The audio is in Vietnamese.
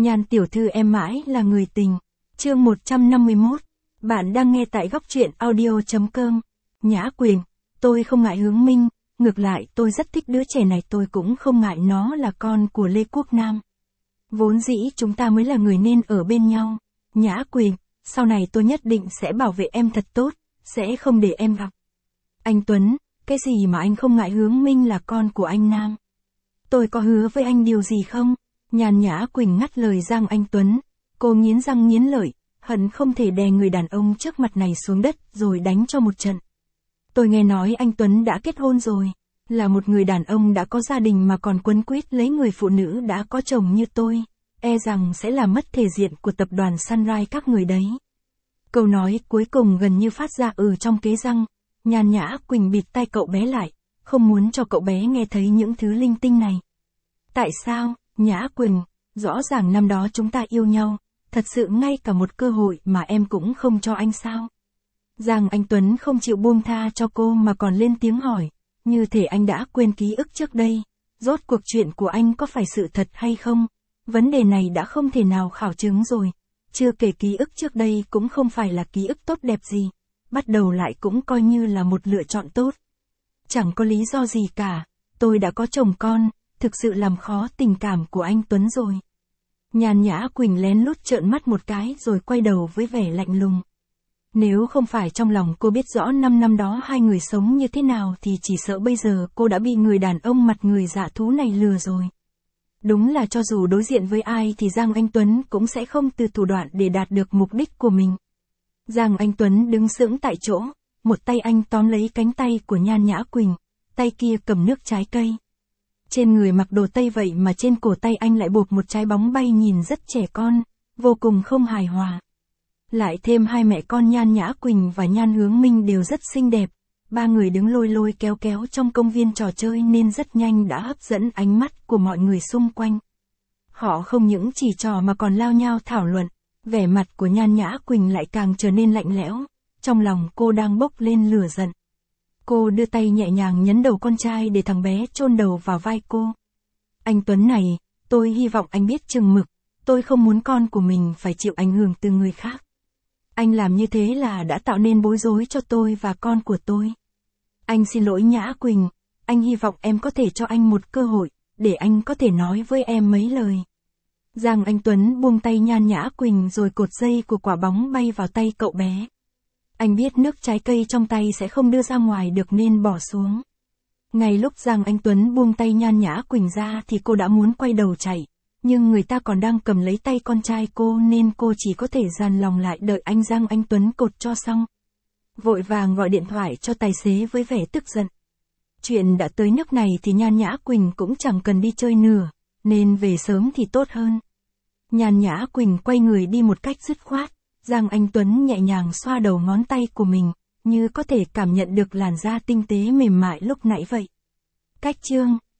Nhan tiểu thư em mãi là người tình. Chương 151. Bạn đang nghe tại góc truyện audio.com. Nhã Quỳnh, tôi không ngại Hướng Minh, ngược lại tôi rất thích đứa trẻ này, tôi cũng không ngại nó là con của Lê Quốc Nam. Vốn dĩ chúng ta mới là người nên ở bên nhau. Nhã Quỳnh, sau này tôi nhất định sẽ bảo vệ em thật tốt, sẽ không để em gặp. Anh Tuấn, cái gì mà anh không ngại Hướng Minh là con của anh Nam? Tôi có hứa với anh điều gì không? Nhàn Nhã Quỳnh ngắt lời Giang Anh Tuấn. Cô nghiến răng nghiến lợi, hận không thể đè người đàn ông trước mặt này xuống đất rồi đánh cho một trận. Tôi nghe nói anh Tuấn đã kết hôn rồi, là một người đàn ông đã có gia đình mà còn quấn quýt lấy người phụ nữ đã có chồng như tôi, e rằng sẽ làm mất thể diện của tập đoàn Sunrise các người đấy. Câu nói cuối cùng gần như phát ra trong kế răng. Nhàn Nhã Quỳnh bịt tai cậu bé lại, không muốn cho cậu bé nghe thấy những thứ linh tinh này. Tại sao, Nhã Quỳnh, rõ ràng năm đó chúng ta yêu nhau, thật sự ngay cả một cơ hội mà em cũng không cho anh sao? Giang Anh Tuấn không chịu buông tha cho cô mà còn lên tiếng hỏi, như thể anh đã quên ký ức trước đây. Rốt cuộc chuyện của anh có phải sự thật hay không? Vấn đề này đã không thể nào khảo chứng rồi. Chưa kể ký ức trước đây cũng không phải là ký ức tốt đẹp gì. Bắt đầu lại cũng coi như là một lựa chọn tốt. Chẳng có lý do gì cả, tôi đã có chồng con, thực sự làm khó tình cảm của anh Tuấn rồi. Nhàn Nhã Quỳnh lén lút trợn mắt một cái rồi quay đầu với vẻ lạnh lùng. Nếu không phải trong lòng cô biết rõ 5 năm đó hai người sống như thế nào thì chỉ sợ bây giờ cô đã bị người đàn ông mặt người dạ thú này lừa rồi. Đúng là cho dù đối diện với ai thì Giang Anh Tuấn cũng sẽ không từ thủ đoạn để đạt được mục đích của mình. Giang Anh Tuấn đứng sững tại chỗ, một tay anh tóm lấy cánh tay của Nhan Nhã Quỳnh, tay kia cầm nước trái cây. Trên người mặc đồ Tây vậy mà trên cổ tay anh lại buộc một trái bóng bay nhìn rất trẻ con, vô cùng không hài hòa. Lại thêm hai mẹ con Nhan Nhã Quỳnh và Nhan Hướng Minh đều rất xinh đẹp, ba người đứng lôi lôi kéo kéo trong công viên trò chơi nên rất nhanh đã hấp dẫn ánh mắt của mọi người xung quanh. Họ không những chỉ trò mà còn lao nhao thảo luận, vẻ mặt của Nhan Nhã Quỳnh lại càng trở nên lạnh lẽo, trong lòng cô đang bốc lên lửa giận. Cô đưa tay nhẹ nhàng nhấn đầu con trai để thằng bé chôn đầu vào vai cô. Anh Tuấn này, tôi hy vọng anh biết chừng mực, tôi không muốn con của mình phải chịu ảnh hưởng từ người khác. Anh làm như thế là đã tạo nên bối rối cho tôi và con của tôi. Anh xin lỗi Nhã Quỳnh, anh hy vọng em có thể cho anh một cơ hội, để anh có thể nói với em mấy lời. Giang Anh Tuấn buông tay Nhan Nhã Quỳnh rồi cột dây của quả bóng bay vào tay cậu bé. Anh biết nước trái cây trong tay sẽ không đưa ra ngoài được nên bỏ xuống. Ngay lúc Giang Anh Tuấn buông tay Nhan Nhã Quỳnh ra thì cô đã muốn quay đầu chạy, nhưng người ta còn đang cầm lấy tay con trai cô nên cô chỉ có thể dằn lòng lại đợi anh Giang Anh Tuấn cột cho xong. Vội vàng gọi điện thoại cho tài xế với vẻ tức giận. Chuyện đã tới nước này thì Nhan Nhã Quỳnh cũng chẳng cần đi chơi nữa, nên về sớm thì tốt hơn. Nhan Nhã Quỳnh quay người đi một cách dứt khoát, Giang Anh Tuấn nhẹ nhàng xoa đầu ngón tay của mình, như có thể cảm nhận được làn da tinh tế mềm mại lúc nãy vậy. Cách chương